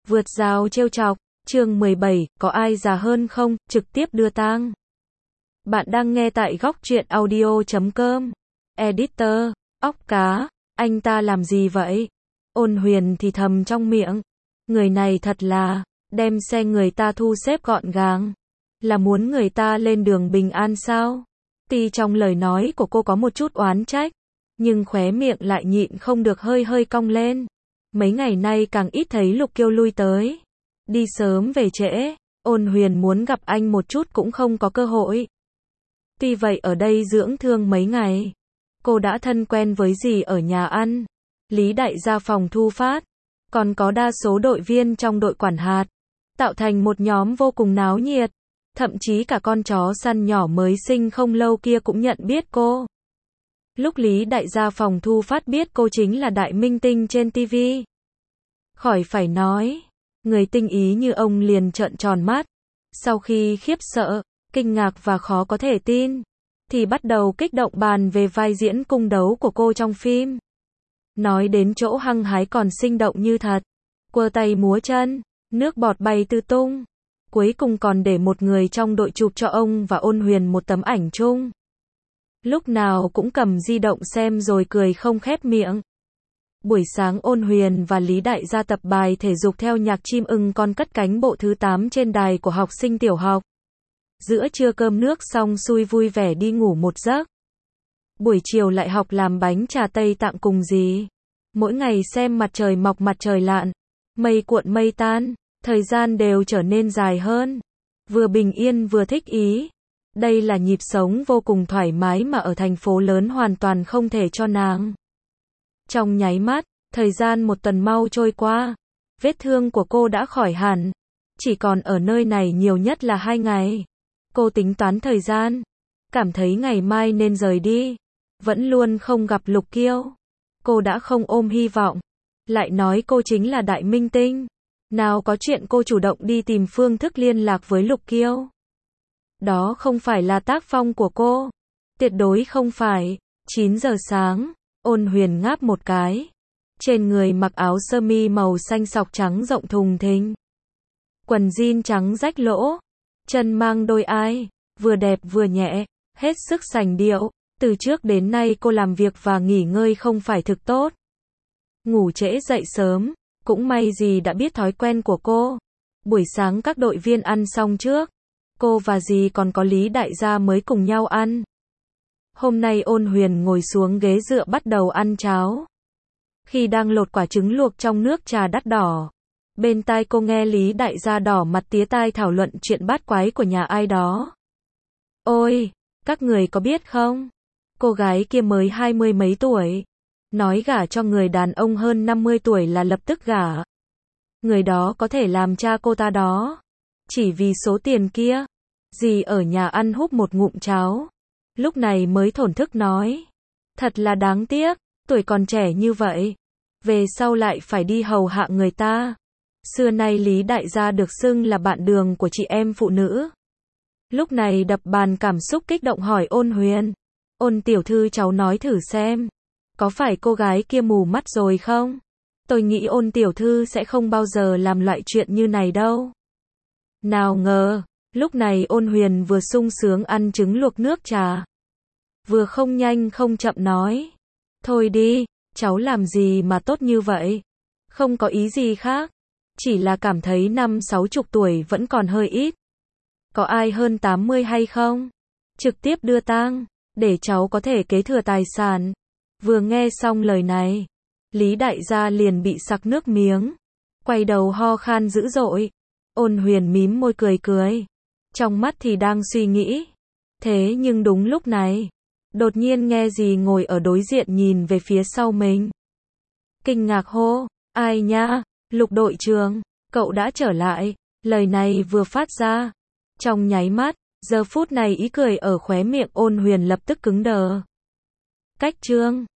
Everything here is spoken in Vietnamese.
Vượt rào trêu chọc, chương 17, có ai già hơn không, trực tiếp đưa tang. Bạn đang nghe tại góc truyện audio.com. Editor, óc cá, anh ta làm gì vậy? Ôn Huyền thì thầm trong miệng. Người này thật là, đem xe người ta thu xếp gọn gàng. Là muốn người ta lên đường bình an sao? Tuy trong lời nói của cô có một chút oán trách, nhưng khóe miệng lại nhịn không được hơi hơi cong lên. Mấy ngày nay càng ít thấy Lục Kiêu lui tới. Đi sớm về trễ, Ôn Huyền muốn gặp anh một chút cũng không có cơ hội. Tuy vậy ở đây dưỡng thương mấy ngày, cô đã thân quen với dì ở nhà ăn, Lý đại gia phòng thu phát, còn có đa số đội viên trong đội quản hạt, tạo thành một nhóm vô cùng náo nhiệt. Thậm chí cả con chó săn nhỏ mới sinh không lâu kia cũng nhận biết cô. Lúc Lý đại gia phòng thu phát biết cô chính là đại minh tinh trên TV, khỏi phải nói, người tinh ý như ông liền trợn tròn mắt. Sau khi khiếp sợ, kinh ngạc và khó có thể tin, thì bắt đầu kích động bàn về vai diễn cung đấu của cô trong phim. Nói đến chỗ hăng hái còn sinh động như thật, quơ tay múa chân, nước bọt bay tứ tung. Cuối cùng còn để một người trong đội chụp cho ông và Ôn Huyền một tấm ảnh chung. Lúc nào cũng cầm di động xem rồi cười không khép miệng. Buổi sáng Ôn Huyền và Lý đại gia tập bài thể dục theo nhạc chim ưng con cất cánh bộ thứ 8 trên đài của học sinh tiểu học. Giữa trưa cơm nước xong xuôi vui vẻ đi ngủ một giấc. Buổi chiều lại học làm bánh trà Tây Tạng cùng dì. Mỗi ngày xem mặt trời mọc mặt trời lặn, mây cuộn mây tan, thời gian đều trở nên dài hơn. Vừa bình yên vừa thích ý. Đây là nhịp sống vô cùng thoải mái mà ở thành phố lớn hoàn toàn không thể cho nàng. Trong nháy mắt, thời gian một tuần mau trôi qua. Vết thương của cô đã khỏi hẳn. Chỉ còn ở nơi này nhiều nhất là 2 ngày. Cô tính toán thời gian. Cảm thấy ngày mai nên rời đi. Vẫn luôn không gặp Lục Kiêu. Cô đã không ôm hy vọng. Lại nói cô chính là đại minh tinh. Nào có chuyện cô chủ động đi tìm phương thức liên lạc với Lục Kiêu. Đó không phải là tác phong của cô. Tuyệt đối không phải. 9 giờ sáng, Ôn Huyền ngáp một cái. Trên người mặc áo sơ mi màu xanh sọc trắng rộng thùng thình. Quần jean trắng rách lỗ. Chân mang đôi ai. Vừa đẹp vừa nhẹ. Hết sức sành điệu. Từ trước đến nay cô làm việc và nghỉ ngơi không phải thực tốt. Ngủ trễ dậy sớm. Cũng may dì đã biết thói quen của cô. Buổi sáng các đội viên ăn xong trước. Cô và dì còn có Lý đại gia mới cùng nhau ăn. Hôm nay Ôn Huyền ngồi xuống ghế dựa bắt đầu ăn cháo. Khi đang lột quả trứng luộc trong nước trà đắt đỏ, bên tai cô nghe Lý đại gia đỏ mặt tía tai thảo luận chuyện bát quái của nhà ai đó. Ôi, các người có biết không? Cô gái kia mới 20 mấy tuổi. Nói gả cho người đàn ông hơn 50 tuổi là lập tức gả. Người đó có thể làm cha cô ta đó. Chỉ vì số tiền kia. Dì ở nhà ăn húp một ngụm cháo. Lúc này mới thổn thức nói. Thật là đáng tiếc, tuổi còn trẻ như vậy. Về sau lại phải đi hầu hạ người ta. Xưa nay Lý đại gia được xưng là bạn đường của chị em phụ nữ. Lúc này đập bàn cảm xúc kích động hỏi Ôn Huyền. Ôn tiểu thư cháu nói thử xem. Có phải cô gái kia mù mắt rồi không? Tôi nghĩ Ôn tiểu thư sẽ không bao giờ làm loại chuyện như này đâu. Nào ngờ, lúc này Ôn Huyền vừa sung sướng ăn trứng luộc nước trà. Vừa không nhanh không chậm nói. Thôi đi, cháu làm gì mà tốt như vậy? Không có ý gì khác. Chỉ là cảm thấy 50-60 tuổi vẫn còn hơi ít. Có ai hơn 80 hay không? Trực tiếp đưa tang, để cháu có thể kế thừa tài sản. Vừa nghe xong lời này, Lý đại gia liền bị sặc nước miếng. Quay đầu ho khan dữ dội. Ôn Huyền mím môi cười cười. Trong mắt thì đang suy nghĩ. Thế nhưng đúng lúc này, đột nhiên nghe dì ngồi ở đối diện nhìn về phía sau mình. Kinh ngạc hô, ai nha, Lục đội trưởng, cậu đã trở lại. Lời này vừa phát ra. Trong nháy mắt, giờ phút này ý cười ở khóe miệng Ôn Huyền lập tức cứng đờ. Cách chương